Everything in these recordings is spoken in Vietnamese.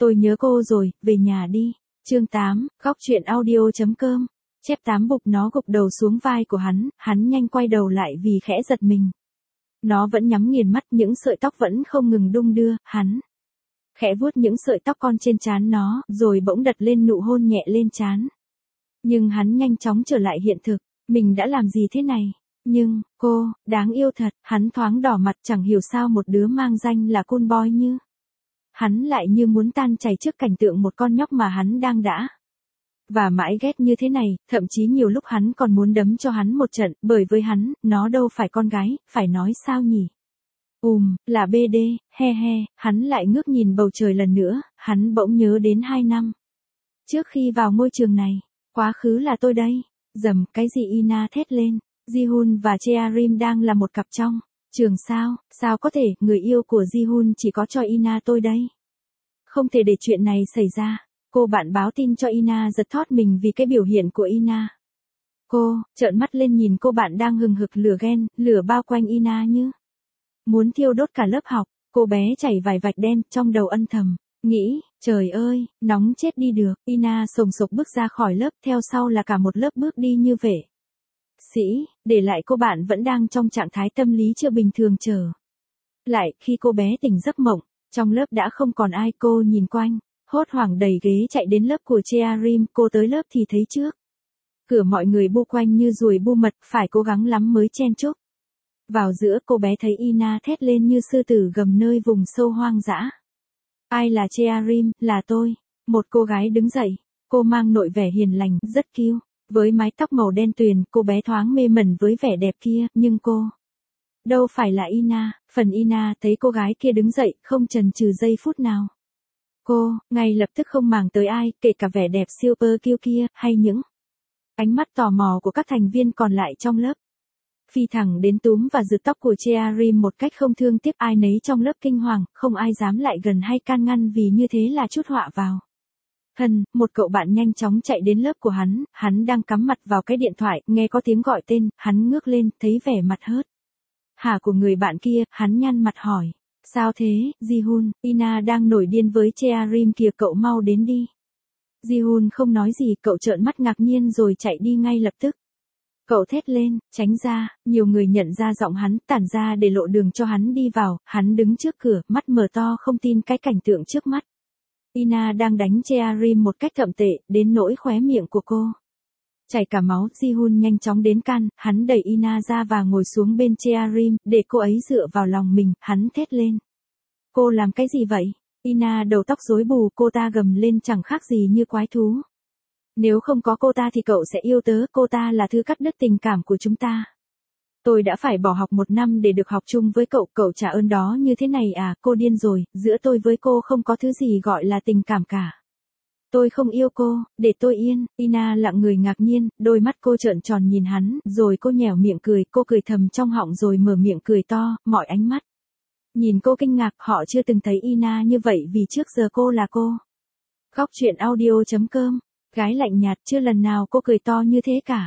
Tôi nhớ cô rồi, về nhà đi. Chương 8, góc truyện audio.com. Chép 8 bụp nó gục đầu xuống vai của hắn nhanh quay đầu lại vì khẽ giật mình. Nó vẫn nhắm nghiền mắt, những sợi tóc vẫn không ngừng đung đưa, hắn khẽ vuốt những sợi tóc con trên trán nó, rồi bỗng đặt lên nụ hôn nhẹ lên trán. Nhưng hắn nhanh chóng trở lại hiện thực, mình đã làm gì thế này? Nhưng, cô, đáng yêu thật, hắn thoáng đỏ mặt, chẳng hiểu sao một đứa mang danh là cool boy như hắn lại như muốn tan chảy trước cảnh tượng một con nhóc mà hắn đang đã và mãi ghét như thế này, thậm chí nhiều lúc hắn còn muốn đấm cho hắn một trận, bởi với hắn, nó đâu phải con gái, phải nói sao nhỉ? Là BD, he he, hắn lại ngước nhìn bầu trời lần nữa, hắn bỗng nhớ đến 2 năm trước khi vào ngôi trường này, quá khứ là tôi đây. Dầm, cái gì? Ina thét lên. Ji-hun và Chearim đang là một cặp trong trường sao? Sao có thể, người yêu của Ji-hun chỉ có cho Ina tôi đây. Không thể để chuyện này xảy ra. Cô bạn báo tin cho Ina giật thót mình vì cái biểu hiện của Ina. Cô, trợn mắt lên nhìn cô bạn đang hừng hực lửa ghen, lửa bao quanh Ina như muốn thiêu đốt cả lớp học. Cô bé chảy vài vạch đen, trong đầu ân thầm nghĩ, trời ơi, nóng chết đi được. Ina sồng sộc bước ra khỏi lớp, theo sau là cả một lớp bước đi như vệ sĩ, để lại cô bạn vẫn đang trong trạng thái tâm lý chưa bình thường trở lại. Khi cô bé tỉnh giấc mộng, trong lớp đã không còn ai. Cô nhìn quanh, hốt hoảng đẩy ghế chạy đến lớp của Chearim. Cô tới lớp thì thấy trước cửa mọi người bu quanh như ruồi bu mật, phải cố gắng lắm mới chen chúc vào giữa. Cô bé thấy Ina thét lên như sư tử gầm nơi vùng sâu hoang dã. Ai là Chearim? Là tôi. Một cô gái đứng dậy. Cô mang nội vẻ hiền lành, rất cute. Với mái tóc màu đen tuyền, cô bé thoáng mê mẩn với vẻ đẹp kia, nhưng cô đâu phải là Ina. Phần Ina thấy cô gái kia đứng dậy, không chần chừ giây phút nào. Cô, ngay lập tức không màng tới ai, kể cả vẻ đẹp super cute kia, hay những ánh mắt tò mò của các thành viên còn lại trong lớp. Phi thẳng đến túm và giật tóc của Chearim một cách không thương tiếc. Ai nấy trong lớp kinh hoàng, không ai dám lại gần hay can ngăn vì như thế là chút họa vào thân. Một cậu bạn nhanh chóng chạy đến lớp của hắn đang cắm mặt vào cái điện thoại, nghe có tiếng gọi tên, hắn ngước lên, thấy vẻ mặt hớt hả của người bạn kia, hắn nhăn mặt hỏi, sao thế? Ji-hun, Ina đang nổi điên với Chearim kìa, cậu mau đến đi. Ji-hun không nói gì, cậu trợn mắt ngạc nhiên rồi chạy đi ngay lập tức. Cậu thét lên, tránh ra. Nhiều người nhận ra giọng hắn, tản ra để lộ đường cho hắn đi vào. Hắn đứng trước cửa, mắt mở to không tin cái cảnh tượng trước mắt. Ina đang đánh Chearim một cách thậm tệ, đến nỗi khóe miệng của cô chảy cả máu. Ji-hun nhanh chóng đến can, hắn đẩy Ina ra và ngồi xuống bên Chearim, để cô ấy dựa vào lòng mình. Hắn thét lên, cô làm cái gì vậy? Ina đầu tóc rối bù, cô ta gầm lên chẳng khác gì như quái thú. Nếu không có cô ta thì cậu sẽ yêu tớ, cô ta là thứ cắt đứt tình cảm của chúng ta. Tôi đã phải bỏ học 1 năm để được học chung với cậu, cậu trả ơn đó như thế này à? Cô điên rồi, giữa tôi với cô không có thứ gì gọi là tình cảm cả. Tôi không yêu cô, để tôi yên. Ina lặng người ngạc nhiên, đôi mắt cô trợn tròn nhìn hắn, rồi cô nhoẻo miệng cười, cô cười thầm trong họng rồi mở miệng cười to, mọi ánh mắt nhìn cô kinh ngạc, họ chưa từng thấy Ina như vậy vì trước giờ cô là cô. Góc truyện audio.com. Gái lạnh nhạt, chưa lần nào cô cười to như thế cả.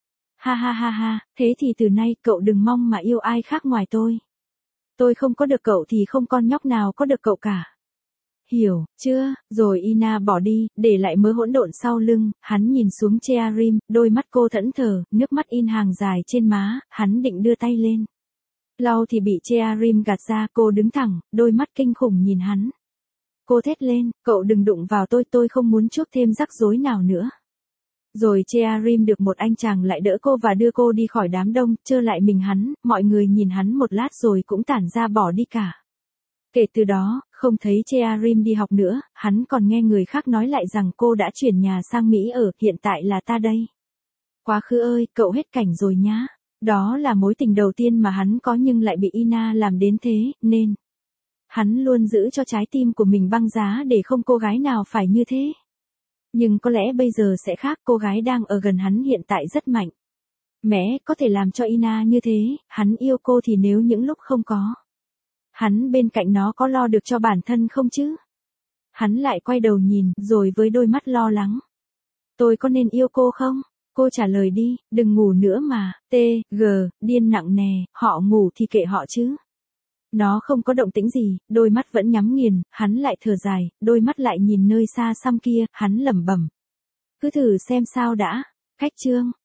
Ha ha ha ha, thế thì từ nay cậu đừng mong mà yêu ai khác ngoài tôi. Tôi không có được cậu thì không con nhóc nào có được cậu cả. Hiểu, chưa? Rồi Ina bỏ đi, để lại mớ hỗn độn sau lưng. Hắn nhìn xuống Chearim, đôi mắt cô thẫn thờ, nước mắt in hàng dài trên má. Hắn định đưa tay lên lau thì bị Chearim gạt ra. Cô đứng thẳng, đôi mắt kinh khủng nhìn hắn. Cô thét lên, cậu đừng đụng vào tôi không muốn chuốc thêm rắc rối nào nữa. Rồi Chearim được một anh chàng lại đỡ cô và đưa cô đi khỏi đám đông, trơ lại mình hắn. Mọi người nhìn hắn một lát rồi cũng tản ra bỏ đi cả. Kể từ đó, không thấy Chearim đi học nữa. Hắn còn nghe người khác nói lại rằng cô đã chuyển nhà sang Mỹ ở, hiện tại là ta đây. Quá khứ ơi, cậu hết cảnh rồi nhá. Đó là mối tình đầu tiên mà hắn có nhưng lại bị Ina làm đến thế, nên hắn luôn giữ cho trái tim của mình băng giá để không cô gái nào phải như thế. Nhưng có lẽ bây giờ sẽ khác, cô gái đang ở gần hắn hiện tại rất mạnh mẽ, có thể làm cho Ina như thế. Hắn yêu cô thì nếu những lúc không có hắn bên cạnh nó có lo được cho bản thân không chứ? Hắn lại quay đầu nhìn, rồi với đôi mắt lo lắng. Tôi có nên yêu cô không? Cô trả lời đi, đừng ngủ nữa mà. Điên nặng nè, họ ngủ thì kệ họ chứ. Nó không có động tĩnh gì, đôi mắt vẫn nhắm nghiền, hắn lại thở dài, đôi mắt lại nhìn nơi xa xăm kia, hắn lẩm bẩm. Cứ thử xem sao đã. Khách chương.